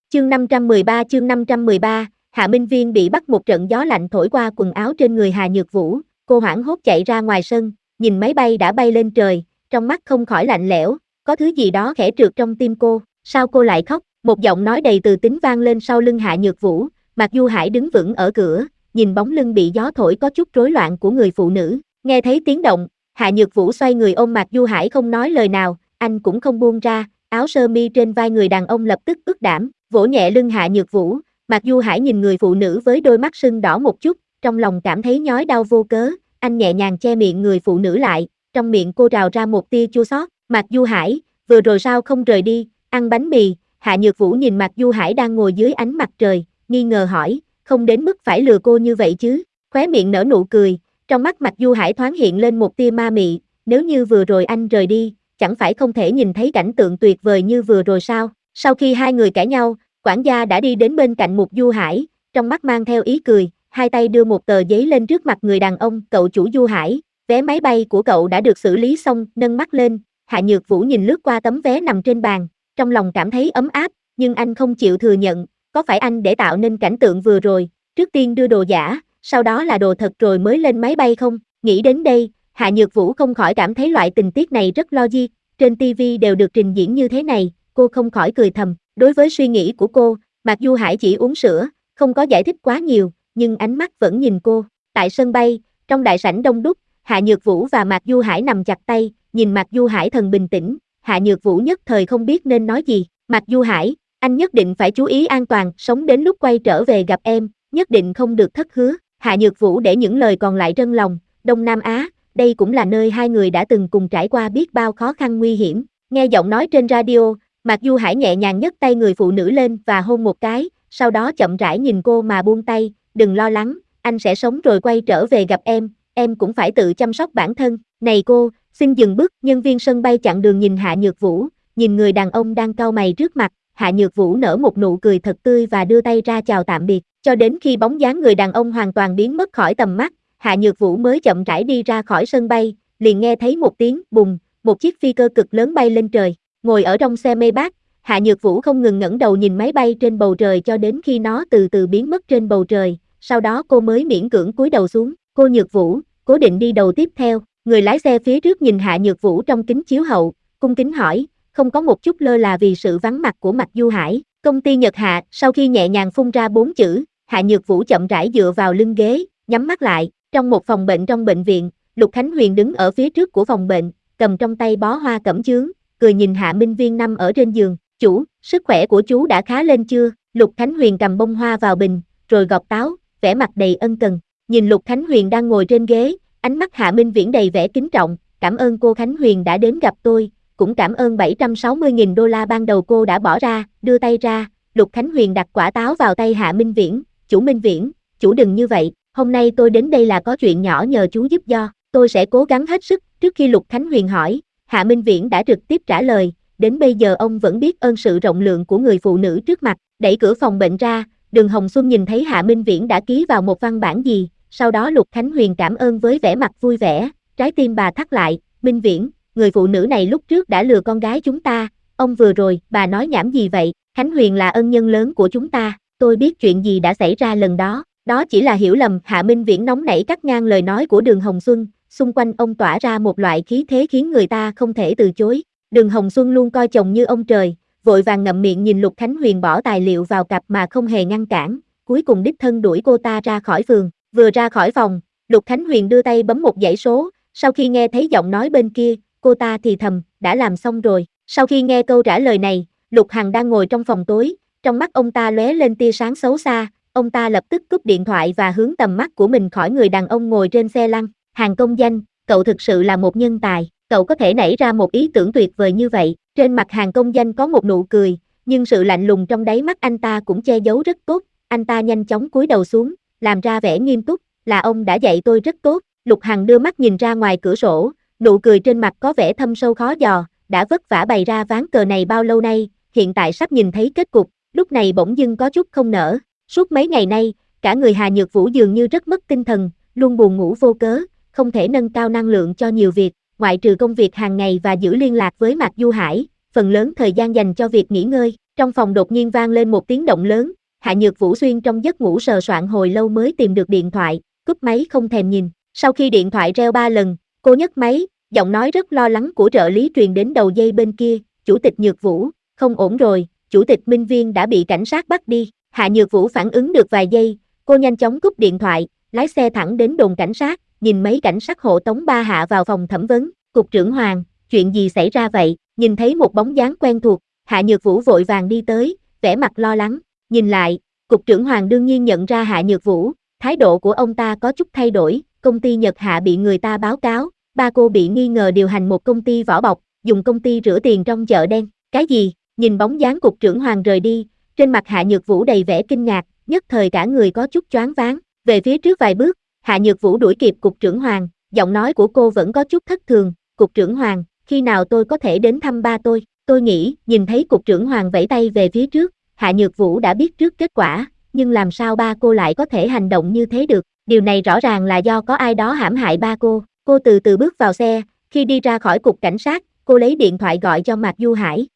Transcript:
Chương 513, Hạ Minh Viên bị bắt. Một trận gió lạnh thổi qua quần áo trên người Hà Nhược Vũ, cô hoảng hốt chạy ra ngoài sân, nhìn máy bay đã bay lên trời, trong mắt không khỏi lạnh lẽo, có thứ gì đó khẽ trượt trong tim cô, sao cô lại khóc? Một giọng nói đầy từ tính vang lên sau lưng Hạ Nhược Vũ, Mạc Du Hải đứng vững ở cửa, nhìn bóng lưng bị gió thổi có chút rối loạn của người phụ nữ, nghe thấy tiếng động, Hạ Nhược Vũ xoay người ôm Mạc Du Hải không nói lời nào, anh cũng không buông ra, áo sơ mi trên vai người đàn ông lập tức ướt đẫm, vỗ nhẹ lưng Hạ Nhược Vũ. Mạc Du Hải nhìn người phụ nữ với đôi mắt sưng đỏ một chút, trong lòng cảm thấy nhói đau vô cớ, anh nhẹ nhàng che miệng người phụ nữ lại, trong miệng cô trào ra một tia chua xót. Mạc Du Hải, vừa rồi sao không rời đi, ăn bánh mì? Hạ Nhược Vũ nhìn Mạc Du Hải đang ngồi dưới ánh mặt trời, nghi ngờ hỏi, không đến mức phải lừa cô như vậy chứ? Khóe miệng nở nụ cười, trong mắt Mạc Du Hải thoáng hiện lên một tia ma mị, nếu như vừa rồi anh rời đi, chẳng phải không thể nhìn thấy cảnh tượng tuyệt vời như vừa rồi sao? Sau khi hai người cãi nhau, quản gia đã đi đến bên cạnh Mục Du Hải, trong mắt mang theo ý cười, hai tay đưa một tờ giấy lên trước mặt người đàn ông, cậu chủ Du Hải, vé máy bay của cậu đã được xử lý xong, nâng mắt lên, Hạ Nhược Vũ nhìn lướt qua tấm vé nằm trên bàn, trong lòng cảm thấy ấm áp, nhưng anh không chịu thừa nhận, có phải anh để tạo nên cảnh tượng vừa rồi, trước tiên đưa đồ giả, sau đó là đồ thật rồi mới lên máy bay không? Nghĩ đến đây, Hạ Nhược Vũ không khỏi cảm thấy loại tình tiết này rất logic, trên TV đều được trình diễn như thế này, cô không khỏi cười thầm. Đối với suy nghĩ của cô, Mạc Du Hải chỉ uống sữa, không có giải thích quá nhiều, nhưng ánh mắt vẫn nhìn cô. Tại sân bay, trong đại sảnh đông đúc, Hạ Nhược Vũ và Mạc Du Hải nằm chặt tay, nhìn Mạc Du Hải thần bình tĩnh, Hạ Nhược Vũ nhất thời không biết nên nói gì. Mạc Du Hải, anh nhất định phải chú ý an toàn, sống đến lúc quay trở về gặp em, nhất định không được thất hứa. Hạ Nhược Vũ để những lời còn lại rân lòng, Đông Nam Á, đây cũng là nơi hai người đã từng cùng trải qua biết bao khó khăn nguy hiểm. Nghe giọng nói trên radio, Mạc Du Hải nhẹ nhàng nhấc tay người phụ nữ lên và hôn một cái, sau đó chậm rãi nhìn cô mà buông tay, đừng lo lắng, anh sẽ sống rồi quay trở về gặp em cũng phải tự chăm sóc bản thân. Này cô, xin dừng bước, nhân viên sân bay chặn đường nhìn Hạ Nhược Vũ, nhìn người đàn ông đang cau mày trước mặt, Hạ Nhược Vũ nở một nụ cười thật tươi và đưa tay ra chào tạm biệt, cho đến khi bóng dáng người đàn ông hoàn toàn biến mất khỏi tầm mắt, Hạ Nhược Vũ mới chậm rãi đi ra khỏi sân bay, liền nghe thấy một tiếng bùng, một chiếc phi cơ cực lớn bay lên trời. Ngồi ở trong xe Maybach, Hạ Nhược Vũ không ngừng ngẩng đầu nhìn máy bay trên bầu trời cho đến khi nó từ từ biến mất trên bầu trời, sau đó cô mới miễn cưỡng cúi đầu xuống. Cô Nhược Vũ, cố định đi đầu tiếp theo. Người lái xe phía trước nhìn Hạ Nhược Vũ trong kính chiếu hậu, cung kính hỏi, không có một chút lơ là vì sự vắng mặt của Mạc Du Hải. Công ty Nhật Hạ, sau khi nhẹ nhàng phun ra 4 chữ, Hạ Nhược Vũ chậm rãi dựa vào lưng ghế, nhắm mắt lại. Trong một phòng bệnh trong bệnh viện, Lục Khánh Huyền đứng ở phía trước của phòng bệnh, cầm trong tay bó hoa cẩm chướng, cười nhìn Hạ Minh Viên nằm ở trên giường. Chủ, sức khỏe của chú đã khá lên chưa? Lục Khánh Huyền cầm bông hoa vào bình, rồi gọt táo, vẻ mặt đầy ân cần. Nhìn Lục Khánh Huyền đang ngồi trên ghế, ánh mắt Hạ Minh Viễn đầy vẻ kính trọng, cảm ơn cô Khánh Huyền đã đến gặp tôi, cũng cảm ơn 760.000 đô la ban đầu cô đã bỏ ra, đưa tay ra, Lục Khánh Huyền đặt quả táo vào tay Hạ Minh Viễn, chủ Minh Viễn, chủ đừng như vậy, hôm nay tôi đến đây là có chuyện nhỏ nhờ chú giúp do, tôi sẽ cố gắng hết sức. Trước khi Lục Khánh Huyền hỏi, Hạ Minh Viễn đã trực tiếp trả lời, đến bây giờ ông vẫn biết ơn sự rộng lượng của người phụ nữ trước mặt. Đẩy cửa phòng bệnh ra, Đường Hồng Xuân nhìn thấy Hạ Minh Viễn đã ký vào một văn bản gì, sau đó Lục Khánh Huyền cảm ơn với vẻ mặt vui vẻ, trái tim bà thắt lại, Minh Viễn, người phụ nữ này lúc trước đã lừa con gái chúng ta, ông vừa rồi, bà nói nhảm gì vậy? Khánh Huyền là ân nhân lớn của chúng ta, tôi biết chuyện gì đã xảy ra lần đó, đó chỉ là hiểu lầm. Hạ Minh Viễn nóng nảy cắt ngang lời nói của Đường Hồng Xuân, xung quanh ông tỏa ra một loại khí thế khiến người ta không thể từ chối. Đường Hồng Xuân luôn coi chồng như ông trời, vội vàng ngậm miệng nhìn Lục Khánh Huyền bỏ tài liệu vào cặp mà không hề ngăn cản, cuối cùng đích thân đuổi cô ta ra khỏi vườn. Vừa ra khỏi phòng, Lục Khánh Huyền đưa tay bấm một dãy số, sau khi nghe thấy giọng nói bên kia, cô ta thì thầm, đã làm xong rồi. Sau khi nghe câu trả lời này, Lục Hằng đang ngồi trong phòng tối, trong mắt ông ta lóe lên tia sáng xấu xa, ông ta lập tức cúp điện thoại và hướng tầm mắt của mình khỏi người đàn ông ngồi trên xe lăn. Hàn Công Danh, cậu thực sự là một nhân tài, cậu có thể nảy ra một ý tưởng tuyệt vời như vậy. Trên mặt Hàn Công Danh có một nụ cười, nhưng sự lạnh lùng trong đáy mắt anh ta cũng che giấu rất tốt, anh ta nhanh chóng cúi đầu xuống, làm ra vẻ nghiêm túc, là ông đã dạy tôi rất tốt. Lục Hằng đưa mắt nhìn ra ngoài cửa sổ, nụ cười trên mặt có vẻ thâm sâu khó dò, đã vất vả bày ra ván cờ này bao lâu nay, hiện tại sắp nhìn thấy kết cục, lúc này bỗng dưng có chút không nỡ. Suốt mấy ngày nay, cả người Hà Nhược Vũ dường như rất mất tinh thần, luôn buồn ngủ vô cớ, không thể nâng cao năng lượng cho nhiều việc, ngoại trừ công việc hàng ngày và giữ liên lạc với Mạc Du Hải, phần lớn thời gian dành cho việc nghỉ ngơi. Trong phòng đột nhiên vang lên một tiếng động lớn, Hạ Nhược Vũ xuyên trong giấc ngủ sờ soạn hồi lâu mới tìm được điện thoại, cúp máy không thèm nhìn. Sau khi điện thoại reo 3 lần, cô nhấc máy, giọng nói rất lo lắng của trợ lý truyền đến đầu dây bên kia, Chủ tịch Nhược Vũ, không ổn rồi, Chủ tịch Minh Viên đã bị cảnh sát bắt đi. Hạ Nhược Vũ phản ứng được vài giây, cô nhanh chóng cúp điện thoại, lái xe thẳng đến đồn cảnh sát, nhìn mấy cảnh sát hộ tống ba Hạ vào phòng thẩm vấn. Cục trưởng Hoàng, chuyện gì xảy ra vậy? Nhìn thấy một bóng dáng quen thuộc, Hạ Nhược Vũ vội vàng đi tới, vẻ mặt lo lắng. Nhìn lại, Cục trưởng Hoàng đương nhiên nhận ra Hạ Nhược Vũ, thái độ của ông ta có chút thay đổi. Công ty Nhật Hạ bị người ta báo cáo, ba cô bị nghi ngờ điều hành một công ty vỏ bọc, dùng công ty rửa tiền trong chợ đen. Cái gì? Nhìn bóng dáng Cục trưởng Hoàng rời đi, trên mặt Hạ Nhược Vũ đầy vẻ kinh ngạc, nhất thời cả người có chút choáng váng. Về phía trước vài bước, Hạ Nhược Vũ đuổi kịp Cục trưởng Hoàng, giọng nói của cô vẫn có chút thất thường. Cục trưởng Hoàng, khi nào tôi có thể đến thăm ba tôi? Tôi nghĩ, nhìn thấy Cục trưởng Hoàng vẫy tay về phía trước, Hạ Nhược Vũ đã biết trước kết quả, nhưng làm sao ba cô lại có thể hành động như thế được? Điều này rõ ràng là do có ai đó hãm hại ba cô. Cô từ từ bước vào xe, khi đi ra khỏi cục cảnh sát, cô lấy điện thoại gọi cho Mạc Du Hải.